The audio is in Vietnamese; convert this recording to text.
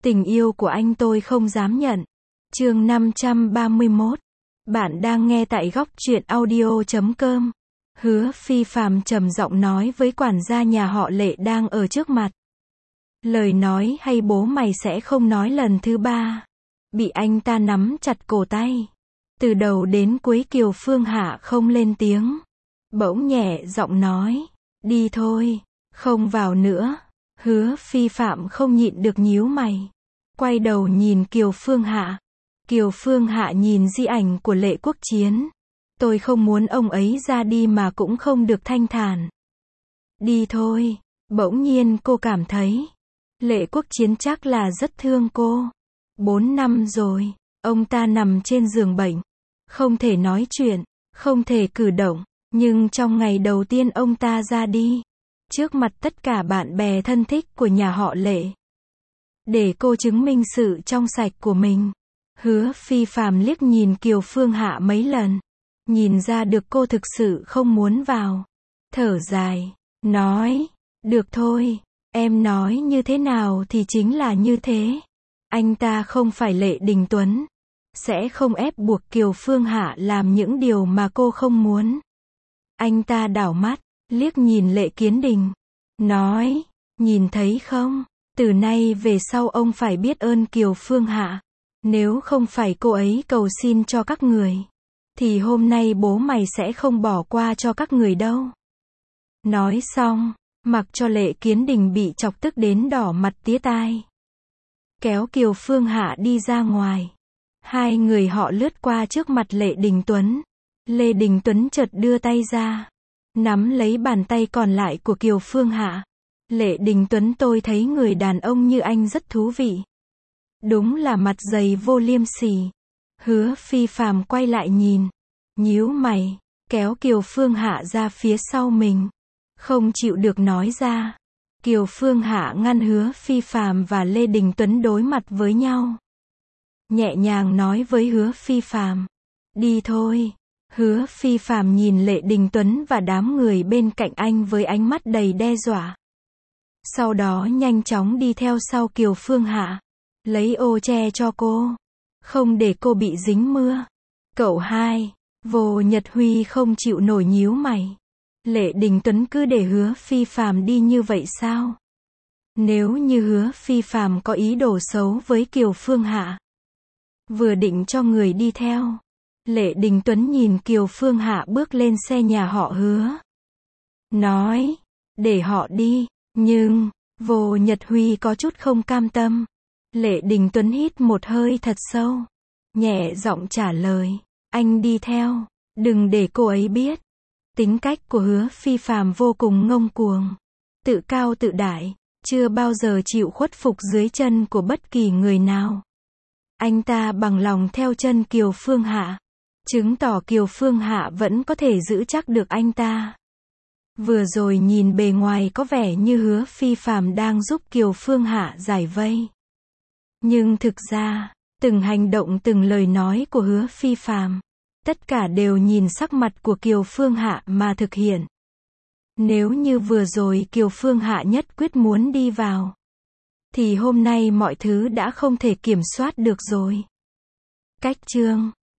Tình yêu của anh tôi không dám nhận. Chương 531. Bạn đang nghe tại góc truyện audio.com. Hứa Phi Phàm trầm giọng nói với quản gia nhà họ Lệ đang ở trước mặt. Lời nói hay bố mày sẽ không nói lần thứ ba. Bị anh ta nắm chặt cổ tay. Từ đầu đến cuối Kiều Phương Hạ không lên tiếng. Bỗng nhẹ giọng nói. Đi thôi, không vào nữa. Hứa Phi Phạm không nhịn được nhíu mày. Quay đầu nhìn Kiều Phương Hạ. Kiều Phương Hạ nhìn di ảnh của Lệ Quốc Chiến. Tôi không muốn ông ấy ra đi mà cũng không được thanh thản. Đi thôi. Bỗng nhiên cô cảm thấy Lệ Quốc Chiến chắc là rất thương cô. 4 năm rồi, ông ta nằm trên giường bệnh. Không thể nói chuyện, không thể cử động. Nhưng trong ngày đầu tiên ông ta ra đi, trước mặt tất cả bạn bè thân thích của nhà họ Lệ, để cô chứng minh sự trong sạch của mình, Hứa Phi Phàm liếc nhìn Kiều Phương Hạ mấy lần. Nhìn ra được cô thực sự không muốn vào. Thở dài, nói, được thôi, em nói như thế nào thì chính là như thế. Anh ta không phải Lệ Đình Tuấn, sẽ không ép buộc Kiều Phương Hạ làm những điều mà cô không muốn. Anh ta đảo mắt, liếc nhìn Lệ Kiến Đình, nói, nhìn thấy không, từ nay về sau ông phải biết ơn Kiều Phương Hạ. Nếu không phải cô ấy cầu xin cho các người, thì hôm nay bố mày sẽ không bỏ qua cho các người đâu. Nói xong, mặc cho Lệ Kiến Đình bị chọc tức đến đỏ mặt tía tai. Kéo Kiều Phương Hạ đi ra ngoài. Hai người họ lướt qua trước mặt Lệ Đình Tuấn. Lê Đình Tuấn chợt đưa tay ra, nắm lấy bàn tay còn lại của Kiều Phương Hạ. Lệ Đình Tuấn, tôi thấy người đàn ông như anh rất thú vị. Đúng là mặt dày vô liêm sỉ. Hứa Phi Phàm quay lại nhìn, nhíu mày, kéo Kiều Phương Hạ ra phía sau mình. Không chịu được nói ra. Kiều Phương Hạ ngăn Hứa Phi Phàm và Lê Đình Tuấn đối mặt với nhau. Nhẹ nhàng nói với Hứa Phi Phàm, đi thôi. Hứa Phi Phàm nhìn Lệ Đình Tuấn và đám người bên cạnh anh với ánh mắt đầy đe dọa. Sau đó nhanh chóng đi theo sau Kiều Phương Hạ, lấy ô che cho cô, không để cô bị dính mưa. Cậu hai, Vô Nhật Huy không chịu nổi nhíu mày. Lệ Đình Tuấn cứ để Hứa Phi Phàm đi như vậy sao? Nếu như Hứa Phi Phàm có ý đồ xấu với Kiều Phương Hạ, vừa định cho người đi theo, Lệ Đình Tuấn nhìn Kiều Phương Hạ bước lên xe nhà họ Hứa, nói, để họ đi. Nhưng Vô Nhật Huy có chút không cam tâm. Lệ Đình Tuấn hít một hơi thật sâu, nhẹ giọng trả lời, anh đi theo, đừng để cô ấy biết. Tính cách của Hứa Phi Phàm vô cùng ngông cuồng, tự cao tự đại, chưa bao giờ chịu khuất phục dưới chân của bất kỳ người nào. Anh ta bằng lòng theo chân Kiều Phương Hạ, chứng tỏ Kiều Phương Hạ vẫn có thể giữ chắc được anh ta. Vừa rồi nhìn bề ngoài có vẻ như Hứa Phi Phàm đang giúp Kiều Phương Hạ giải vây. Nhưng thực ra, từng hành động từng lời nói của Hứa Phi Phàm, tất cả đều nhìn sắc mặt của Kiều Phương Hạ mà thực hiện. Nếu như vừa rồi Kiều Phương Hạ nhất quyết muốn đi vào, thì hôm nay mọi thứ đã không thể kiểm soát được rồi. Cách chương